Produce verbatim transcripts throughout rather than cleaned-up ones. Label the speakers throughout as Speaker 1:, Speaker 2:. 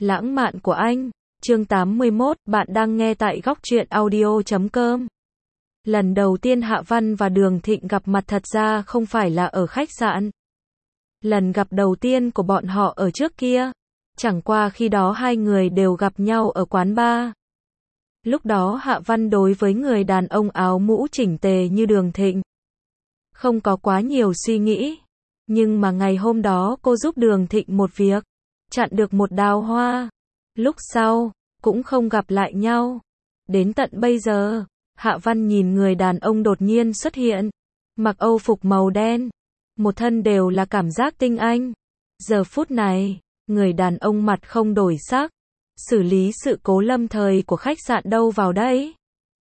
Speaker 1: Lãng mạn của anh, chương tám mươi mốt, bạn đang nghe tại góc truyện audio chấm com. Lần đầu tiên Hạ Văn và Đường Thịnh gặp mặt thật ra không phải là ở khách sạn. Lần gặp đầu tiên của bọn họ ở trước kia, chẳng qua khi đó hai người đều gặp nhau ở quán bar. Lúc đó Hạ Văn đối với người đàn ông áo mũ chỉnh tề như Đường Thịnh không có quá nhiều suy nghĩ, nhưng mà ngày hôm đó cô giúp Đường Thịnh một việc, chặn được một đào hoa. Lúc sau, cũng không gặp lại nhau. Đến tận bây giờ, Hạ Văn nhìn người đàn ông đột nhiên xuất hiện, mặc âu phục màu đen, một thân đều là cảm giác tinh anh. Giờ phút này, người đàn ông mặt không đổi sắc, xử lý sự cố lâm thời của khách sạn đâu vào đấy.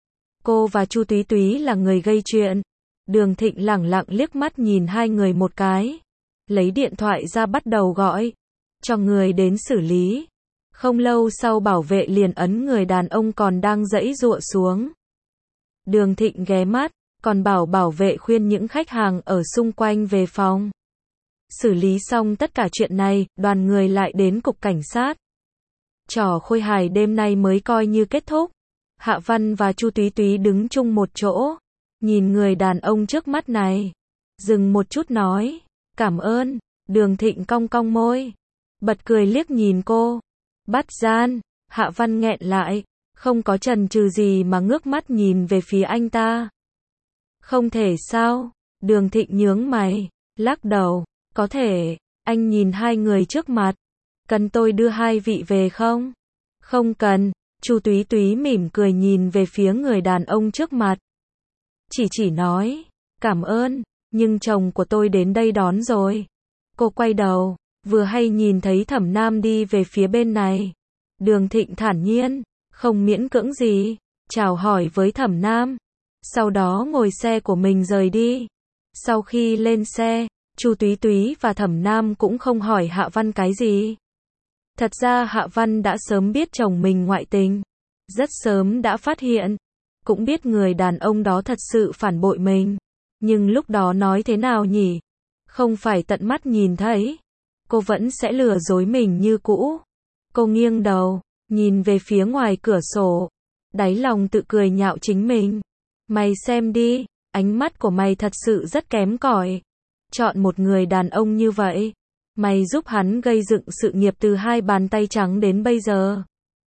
Speaker 1: Cô và Chu Túy Túy là người gây chuyện. Đường Thịnh lẳng lặng liếc mắt nhìn hai người một cái, lấy điện thoại ra bắt đầu gọi cho người đến xử lý. Không lâu sau bảo vệ liền ấn người đàn ông còn đang giãy giụa xuống. Đường Thịnh ghé mắt, còn bảo bảo vệ khuyên những khách hàng ở xung quanh về phòng. Xử lý xong tất cả chuyện này, đoàn người lại đến cục cảnh sát. Trò khôi hài đêm nay mới coi như kết thúc. Hạ Văn và Chu Túy Túy đứng chung một chỗ, nhìn người đàn ông trước mắt này, dừng một chút nói, cảm ơn. Đường Thịnh cong cong môi, bật cười liếc nhìn cô. Bắt gian, Hạ Văn nghẹn lại, không có chần chừ gì mà ngước mắt nhìn về phía anh ta. Không thể sao? Đường Thịnh nhướng mày, lắc đầu, có thể. Anh nhìn hai người trước mặt, cần tôi đưa hai vị về không? Không cần. Chu Túy Túy mỉm cười nhìn về phía người đàn ông trước mặt, chỉ chỉ nói, cảm ơn, nhưng chồng của tôi đến đây đón rồi. Cô quay đầu, vừa hay nhìn thấy Thẩm Nam đi về phía bên này. Đường Thịnh thản nhiên, không miễn cưỡng gì, chào hỏi với Thẩm Nam, sau đó ngồi xe của mình rời đi. Sau khi lên xe, Chu Túy Túy và Thẩm Nam cũng không hỏi Hạ Văn cái gì. Thật ra Hạ Văn đã sớm biết chồng mình ngoại tình, rất sớm đã phát hiện, cũng biết người đàn ông đó thật sự phản bội mình. Nhưng lúc đó nói thế nào nhỉ? Không phải tận mắt nhìn thấy, cô vẫn sẽ lừa dối mình như cũ. Cô nghiêng đầu, nhìn về phía ngoài cửa sổ, đáy lòng tự cười nhạo chính mình. Mày xem đi, ánh mắt của mày thật sự rất kém cỏi. Chọn một người đàn ông như vậy, mày giúp hắn gây dựng sự nghiệp từ hai bàn tay trắng đến bây giờ.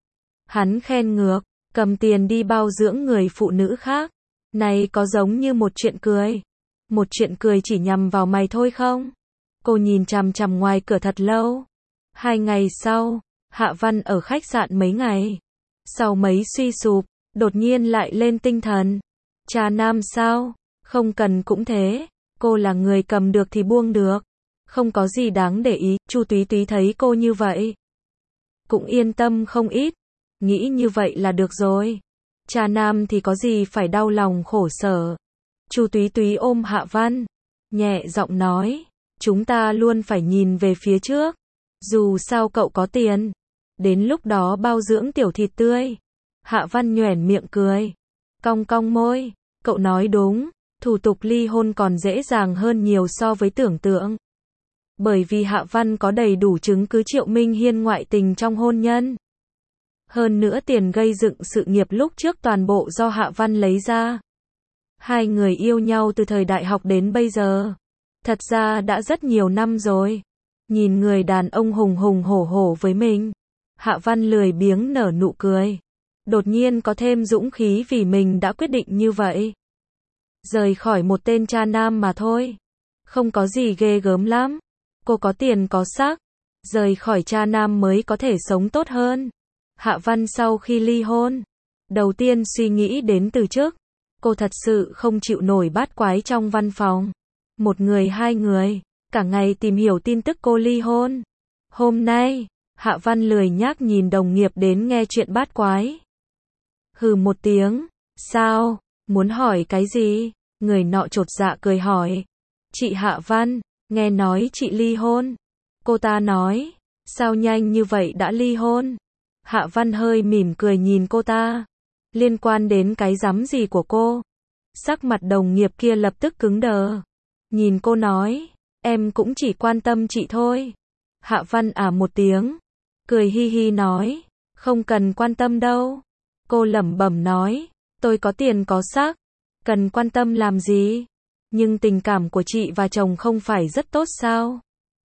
Speaker 1: Hắn khen ngược, cầm tiền đi bao dưỡng người phụ nữ khác. Này có giống như một chuyện cười. Một chuyện cười chỉ nhằm vào mày thôi không? Cô nhìn chằm chằm ngoài cửa thật lâu. Hai ngày sau, Hạ Văn ở khách sạn mấy ngày. Sau mấy suy sụp, đột nhiên lại lên tinh thần. Trà nam sao? Không cần cũng thế. Cô là người cầm được thì buông được. Không có gì đáng để ý. Chu Túy Túy thấy cô như vậy, cũng yên tâm không ít. Nghĩ như vậy là được rồi. Trà nam thì có gì phải đau lòng khổ sở. Chu Túy Túy ôm Hạ Văn, nhẹ giọng nói, chúng ta luôn phải nhìn về phía trước. Dù sao cậu có tiền, đến lúc đó bao dưỡng tiểu thịt tươi. Hạ Văn nhoẻn miệng cười, cong cong môi, cậu nói đúng, thủ tục ly hôn còn dễ dàng hơn nhiều so với tưởng tượng. Bởi vì Hạ Văn có đầy đủ chứng cứ Triệu Minh Hiên ngoại tình trong hôn nhân. Hơn nữa tiền gây dựng sự nghiệp lúc trước toàn bộ do Hạ Văn lấy ra. Hai người yêu nhau từ thời đại học đến bây giờ. Thật ra đã rất nhiều năm rồi. Nhìn người đàn ông hùng hùng hổ hổ với mình, Hạ Văn lười biếng nở nụ cười. Đột nhiên có thêm dũng khí vì mình đã quyết định như vậy. Rời khỏi một tên cha nam mà thôi. Không có gì ghê gớm lắm. Cô có tiền có sắc. Rời khỏi cha nam mới có thể sống tốt hơn. Hạ Văn sau khi ly hôn, đầu tiên suy nghĩ đến từ chức. Cô thật sự không chịu nổi bát quái trong văn phòng. Một người hai người, cả ngày tìm hiểu tin tức cô ly hôn. Hôm nay, Hạ Văn lười nhác nhìn đồng nghiệp đến nghe chuyện bát quái. Hừ một tiếng, sao, muốn hỏi cái gì? Người nọ chột dạ cười hỏi. Chị Hạ Văn, nghe nói chị ly hôn. Cô ta nói, sao nhanh như vậy đã ly hôn? Hạ Văn hơi mỉm cười nhìn cô ta. Liên quan đến cái rắm gì của cô? Sắc mặt đồng nghiệp kia lập tức cứng đờ. Nhìn cô nói, em cũng chỉ quan tâm chị thôi. Hạ Văn à một tiếng. cười hi hi nói, không cần quan tâm đâu. Cô lẩm bẩm nói, tôi có tiền có xác, cần quan tâm làm gì? Nhưng tình cảm của chị và chồng không phải rất tốt sao?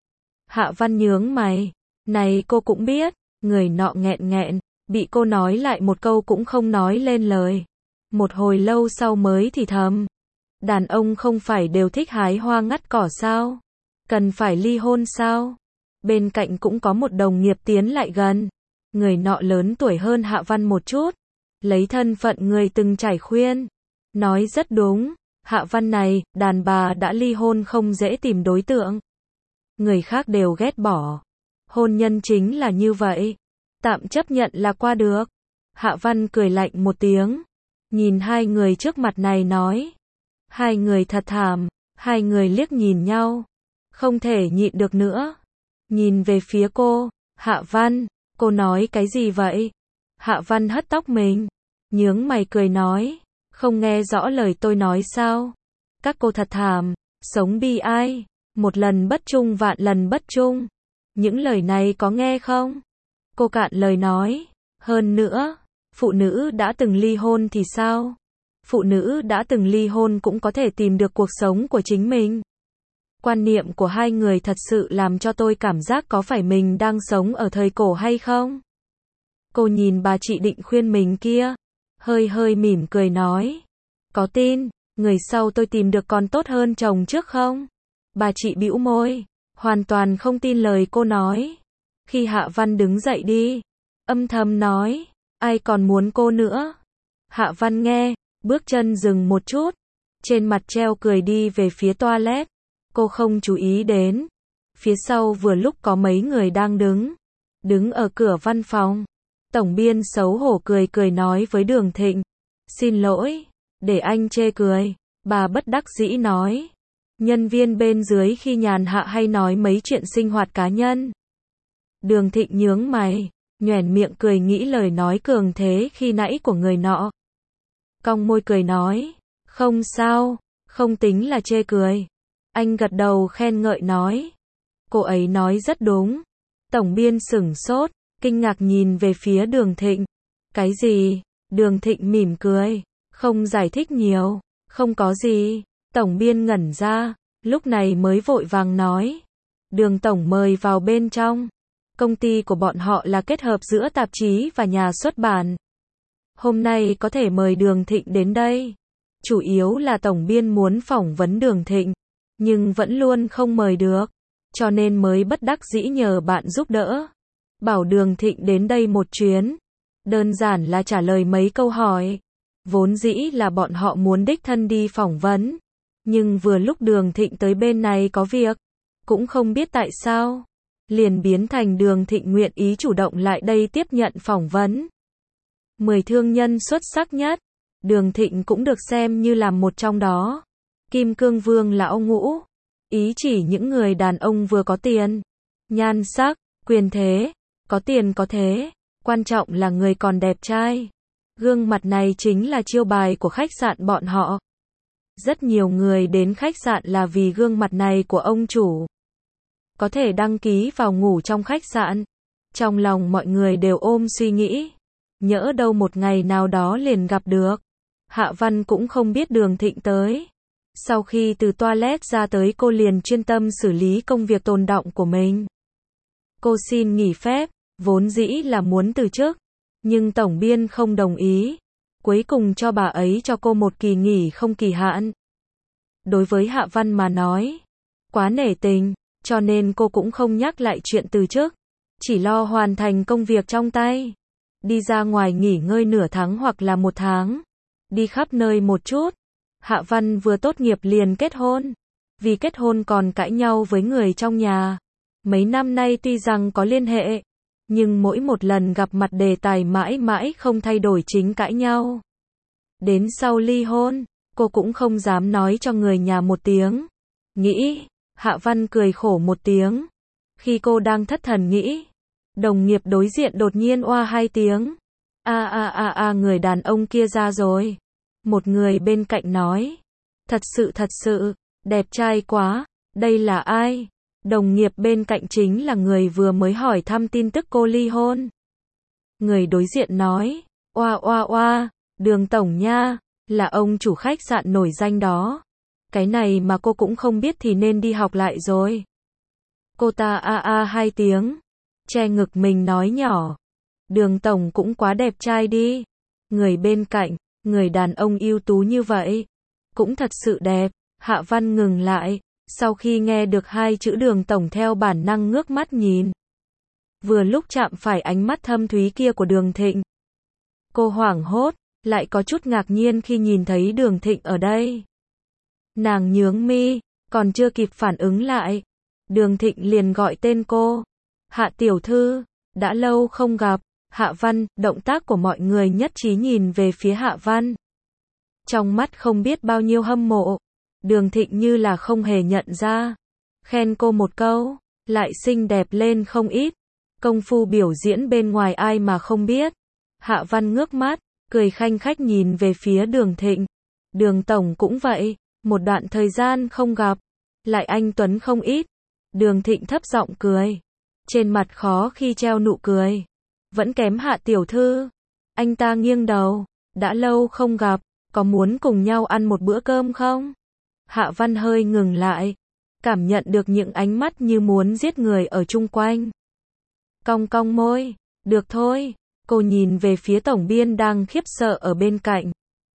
Speaker 1: Hạ Văn nhướng mày, này cô cũng biết, người nọ nghẹn nghẹn, bị cô nói lại một câu cũng không nói lên lời. Một hồi lâu sau mới thì thầm, đàn ông không phải đều thích hái hoa ngắt cỏ sao? Cần phải ly hôn sao? Bên cạnh cũng có một đồng nghiệp tiến lại gần. Người nọ lớn tuổi hơn Hạ Văn một chút, lấy thân phận người từng trải khuyên. Nói rất đúng, Hạ Văn này, đàn bà đã ly hôn không dễ tìm đối tượng. Người khác đều ghét bỏ. Hôn nhân chính là như vậy. Tạm chấp nhận là qua được. Hạ Văn cười lạnh một tiếng. Nhìn hai người trước mặt này nói. Hai người thật thảm. Hai người liếc nhìn nhau. Không thể nhịn được nữa. Nhìn về phía cô. Hạ Văn, cô nói cái gì vậy? Hạ Văn hất tóc mình. Nhướng mày cười nói. Không nghe rõ lời tôi nói sao? Các cô thật thảm. Sống bi ai. Một lần bất trung vạn lần bất trung. Những lời này có nghe không? Cô cạn lời nói. Hơn nữa, phụ nữ đã từng ly hôn thì sao? Phụ nữ đã từng ly hôn cũng có thể tìm được cuộc sống của chính mình. Quan niệm của hai người thật sự làm cho tôi cảm giác có phải mình đang sống ở thời cổ hay không? Cô nhìn bà chị định khuyên mình kia. Hơi hơi mỉm cười nói. Có tin, người sau tôi tìm được còn tốt hơn chồng trước không? Bà chị bĩu môi. Hoàn toàn không tin lời cô nói. Khi Hạ Văn đứng dậy đi, âm thầm nói, ai còn muốn cô nữa? Hạ Văn nghe, bước chân dừng một chút, trên mặt treo cười đi về phía toilet. Cô không chú ý đến. Phía sau vừa lúc có mấy người đang đứng, đứng ở cửa văn phòng. Tổng biên xấu hổ cười cười nói với Đường Thịnh, xin lỗi, để anh chê cười. Bà bất đắc dĩ nói, nhân viên bên dưới khi nhàn hạ hay nói mấy chuyện sinh hoạt cá nhân. Đường Thịnh nhướng mày, nhoẻn miệng cười nghĩ lời nói cường thế khi nãy của người nọ. Cong môi cười nói, không sao, không tính là chê cười. Anh gật đầu khen ngợi nói, cô ấy nói rất đúng. Tổng biên sửng sốt, kinh ngạc nhìn về phía Đường Thịnh. Cái gì? Đường Thịnh mỉm cười, không giải thích nhiều, không có gì. Tổng biên ngẩn ra, lúc này mới vội vàng nói, Đường tổng mời vào bên trong. Công ty của bọn họ là kết hợp giữa tạp chí và nhà xuất bản. Hôm nay có thể mời Đường Thịnh đến đây. Chủ yếu là tổng biên muốn phỏng vấn Đường Thịnh, nhưng vẫn luôn không mời được, cho nên mới bất đắc dĩ nhờ bạn giúp đỡ. Bảo Đường Thịnh đến đây một chuyến. Đơn giản là trả lời mấy câu hỏi. Vốn dĩ là bọn họ muốn đích thân đi phỏng vấn. Nhưng vừa lúc Đường Thịnh tới bên này có việc, cũng không biết tại sao, liền biến thành Đường Thịnh nguyện ý chủ động lại đây tiếp nhận phỏng vấn. Mười thương nhân xuất sắc nhất, Đường Thịnh cũng được xem như là một trong đó. Kim Cương Vương lão ngũ, ý chỉ những người đàn ông vừa có tiền, nhan sắc, quyền thế, có tiền có thế, quan trọng là người còn đẹp trai. Gương mặt này chính là chiêu bài của khách sạn bọn họ. Rất nhiều người đến khách sạn là vì gương mặt này của ông chủ. Có thể đăng ký vào ngủ trong khách sạn. Trong lòng mọi người đều ôm suy nghĩ, nhỡ đâu một ngày nào đó liền gặp được. Hạ Văn cũng không biết Đường Thịnh tới. Sau khi từ toilet ra tới cô liền chuyên tâm xử lý công việc tồn đọng của mình. Cô xin nghỉ phép, vốn dĩ là muốn từ chức, nhưng tổng biên không đồng ý. Cuối cùng cho bà ấy cho cô một kỳ nghỉ không kỳ hạn. Đối với Hạ Văn mà nói, quá nể tình, cho nên cô cũng không nhắc lại chuyện từ chức, chỉ lo hoàn thành công việc trong tay. Đi ra ngoài nghỉ ngơi nửa tháng hoặc là một tháng, đi khắp nơi một chút. Hạ Văn vừa tốt nghiệp liền kết hôn, vì kết hôn còn cãi nhau với người trong nhà. Mấy năm nay tuy rằng có liên hệ, nhưng mỗi một lần gặp mặt đề tài mãi mãi không thay đổi chính cãi nhau. Đến sau ly hôn, cô cũng không dám nói cho người nhà một tiếng. Nghĩ, Hạ Văn cười khổ một tiếng. Khi cô đang thất thần nghĩ, đồng nghiệp đối diện đột nhiên oa hai tiếng. A a a a người đàn ông kia ra rồi. Một người bên cạnh nói, thật sự thật sự, đẹp trai quá, đây là ai? Đồng nghiệp bên cạnh chính là người vừa mới hỏi thăm tin tức cô ly hôn. Người đối diện nói, oa oa oa, Đường tổng nha, là ông chủ khách sạn nổi danh đó. Cái này mà cô cũng không biết thì nên đi học lại rồi. Cô ta a a hai tiếng, che ngực mình nói nhỏ. Đường tổng cũng quá đẹp trai đi. Người bên cạnh, người đàn ông ưu tú như vậy, cũng thật sự đẹp. Hạ Văn ngừng lại, sau khi nghe được hai chữ Đường tổng theo bản năng ngước mắt nhìn. Vừa lúc chạm phải ánh mắt thâm thúy kia của Đường Thịnh. Cô hoảng hốt, lại có chút ngạc nhiên khi nhìn thấy Đường Thịnh ở đây. Nàng nhướng mi, còn chưa kịp phản ứng lại, Đường Thịnh liền gọi tên cô. Hạ tiểu thư, đã lâu không gặp. Hạ Văn, động tác của mọi người nhất trí nhìn về phía Hạ Văn. Trong mắt không biết bao nhiêu hâm mộ. Đường Thịnh như là không hề nhận ra. Khen cô một câu, lại xinh đẹp lên không ít. Công phu biểu diễn bên ngoài ai mà không biết. Hạ Văn ngước mắt, cười khanh khách nhìn về phía Đường Thịnh. Đường tổng cũng vậy, một đoạn thời gian không gặp, lại anh tuấn không ít. Đường Thịnh thấp giọng cười, trên mặt khó khi treo nụ cười. Vẫn kém Hạ tiểu thư. Anh ta nghiêng đầu, đã lâu không gặp, có muốn cùng nhau ăn một bữa cơm không? Hạ Văn hơi ngừng lại, cảm nhận được những ánh mắt như muốn giết người ở chung quanh. Cong cong môi, được thôi. Cô nhìn về phía tổng biên đang khiếp sợ ở bên cạnh.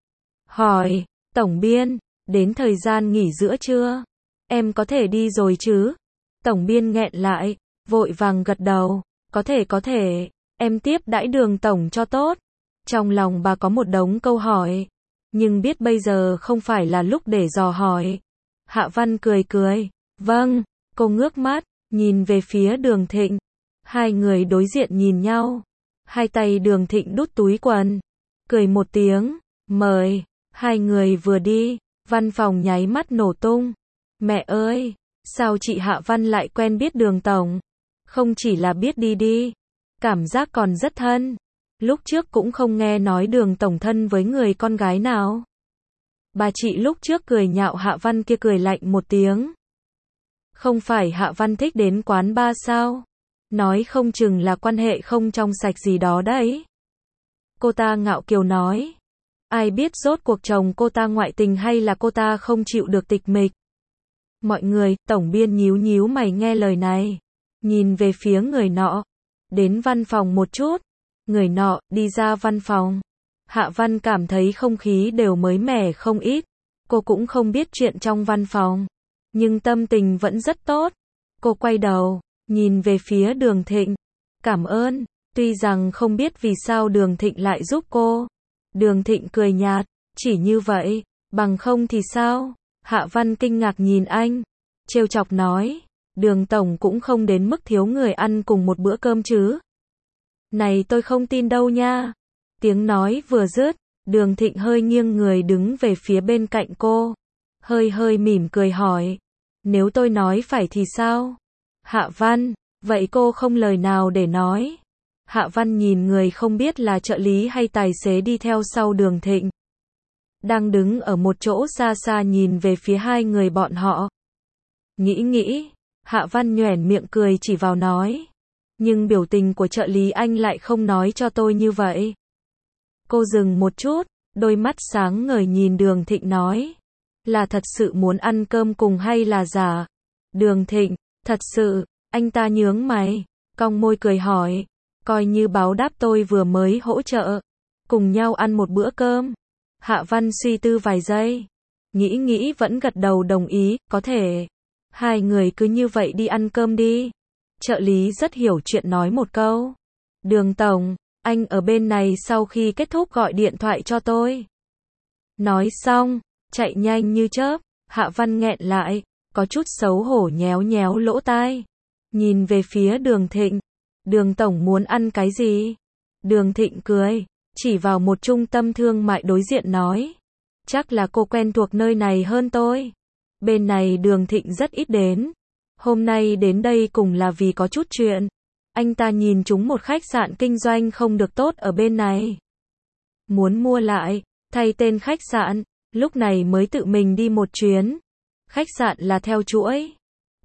Speaker 1: Hỏi, tổng biên, đến thời gian nghỉ giữa chưa? Em có thể đi rồi chứ? Tổng biên nghẹn lại, vội vàng gật đầu, có thể có thể, em tiếp đãi Đường tổng cho tốt. Trong lòng bà có một đống câu hỏi, nhưng biết bây giờ không phải là lúc để dò hỏi. Hạ Văn cười cười, vâng. Cô ngước mắt, nhìn về phía Đường Thịnh. Hai người đối diện nhìn nhau. Hai tay Đường Thịnh đút túi quần, cười một tiếng, mời. Hai người vừa đi, văn phòng nháy mắt nổ tung. Mẹ ơi, sao chị Hạ Văn lại quen biết Đường tổng? Không chỉ là biết đi đi, cảm giác còn rất thân. Lúc trước cũng không nghe nói Đường tổng thân với người con gái nào. Bà chị lúc trước cười nhạo Hạ Văn kia cười lạnh một tiếng. Không phải Hạ Văn thích đến quán bar sao? Nói không chừng là quan hệ không trong sạch gì đó đấy. Cô ta ngạo kiều nói. Ai biết rốt cuộc chồng cô ta ngoại tình hay là cô ta không chịu được tịch mịch. Mọi người, tổng biên nhíu nhíu mày nghe lời này. Nhìn về phía người nọ. Đến văn phòng một chút. Người nọ, đi ra văn phòng. Hạ Văn cảm thấy không khí đều mới mẻ không ít. Cô cũng không biết chuyện trong văn phòng. Nhưng tâm tình vẫn rất tốt. Cô quay đầu, nhìn về phía Đường Thịnh. Cảm ơn, tuy rằng không biết vì sao Đường Thịnh lại giúp cô. Đường Thịnh cười nhạt, chỉ như vậy, bằng không thì sao? Hạ Văn kinh ngạc nhìn anh, trêu chọc nói, Đường tổng cũng không đến mức thiếu người ăn cùng một bữa cơm chứ. Này tôi không tin đâu nha. Tiếng nói vừa dứt, Đường Thịnh hơi nghiêng người đứng về phía bên cạnh cô. Hơi hơi mỉm cười hỏi, nếu tôi nói phải thì sao? Hạ Văn, vậy cô không lời nào để nói. Hạ Văn nhìn người không biết là trợ lý hay tài xế đi theo sau Đường Thịnh. Đang đứng ở một chỗ xa xa nhìn về phía hai người bọn họ. Nghĩ nghĩ, Hạ Văn nhoẻn miệng cười chỉ vào nói. Nhưng biểu tình của trợ lý anh lại không nói cho tôi như vậy. Cô dừng một chút, đôi mắt sáng ngời nhìn Đường Thịnh nói. Là thật sự muốn ăn cơm cùng hay là giả? Đường Thịnh, thật sự. Anh ta nhướng mày, cong môi cười hỏi. Coi như báo đáp tôi vừa mới hỗ trợ. Cùng nhau ăn một bữa cơm. Hạ Văn suy tư vài giây. Nghĩ nghĩ vẫn gật đầu đồng ý, có thể. Hai người cứ như vậy đi ăn cơm đi. Trợ lý rất hiểu chuyện nói một câu. Đường tổng, anh ở bên này sau khi kết thúc gọi điện thoại cho tôi. Nói xong, chạy nhanh như chớp. Hạ Văn nghẹn lại, có chút xấu hổ nhéo nhéo lỗ tai. Nhìn về phía Đường Thịnh. Đường tổng muốn ăn cái gì? Đường Thịnh cười, chỉ vào một trung tâm thương mại đối diện nói. Chắc là cô quen thuộc nơi này hơn tôi. Bên này Đường Thịnh rất ít đến. Hôm nay đến đây cùng là vì có chút chuyện. Anh ta nhìn chúng một khách sạn kinh doanh không được tốt ở bên này. Muốn mua lại, thay tên khách sạn, lúc này mới tự mình đi một chuyến. Khách sạn là theo chuỗi.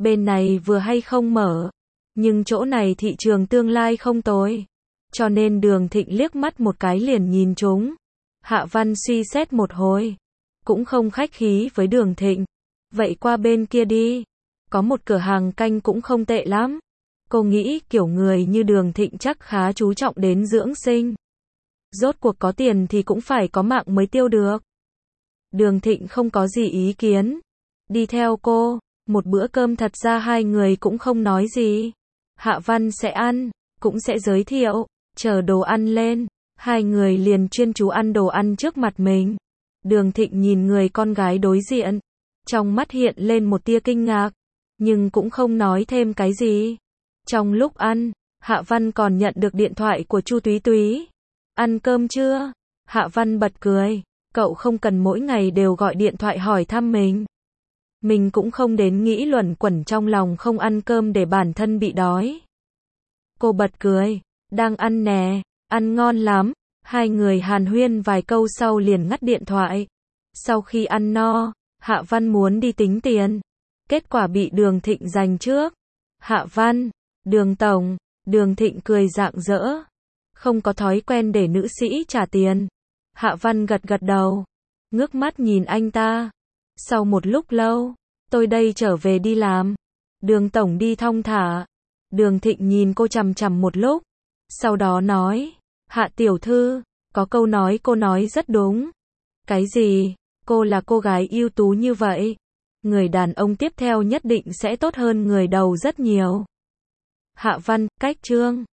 Speaker 1: Bên này vừa hay không mở, nhưng chỗ này thị trường tương lai không tồi. Cho nên Đường Thịnh liếc mắt một cái liền nhìn chúng. Hạ Văn suy xét một hồi, cũng không khách khí với Đường Thịnh. Vậy qua bên kia đi, có một cửa hàng canh cũng không tệ lắm. Cô nghĩ kiểu người như Đường Thịnh chắc khá chú trọng đến dưỡng sinh. Rốt cuộc có tiền thì cũng phải có mạng mới tiêu được. Đường Thịnh không có gì ý kiến, đi theo cô. Một bữa cơm thật ra hai người cũng không nói gì. Hạ Văn sẽ ăn, cũng sẽ giới thiệu. Chờ đồ ăn lên, hai người liền chuyên chú ăn đồ ăn trước mặt mình. Đường Thịnh nhìn người con gái đối diện, trong mắt hiện lên một tia kinh ngạc, nhưng cũng không nói thêm cái gì. Trong lúc ăn, Hạ Văn còn nhận được điện thoại của Chu Túy Túy. Ăn cơm chưa? Hạ Văn bật cười, cậu không cần mỗi ngày đều gọi điện thoại hỏi thăm mình. Mình cũng không đến nghĩ luẩn quẩn trong lòng không ăn cơm để bản thân bị đói. Cô bật cười, đang ăn nè, ăn ngon lắm. Hai người hàn huyên vài câu sau liền ngắt điện thoại. Sau khi ăn no, Hạ Văn muốn đi tính tiền. Kết quả bị Đường Thịnh giành trước. Hạ Văn, Đường Tổng, Đường Thịnh cười rạng rỡ. Không có thói quen để nữ sĩ trả tiền. Hạ Văn gật gật đầu, ngước mắt nhìn anh ta. Sau một lúc lâu, tôi đây trở về đi làm. Đường Tổng đi thong thả. Đường Thịnh nhìn cô chằm chằm một lúc, sau đó nói, Hạ tiểu thư, có câu nói cô nói rất đúng. Cái gì? Cô là cô gái ưu tú như vậy, người đàn ông tiếp theo nhất định sẽ tốt hơn người đầu rất nhiều. Hạ Văn, cách chương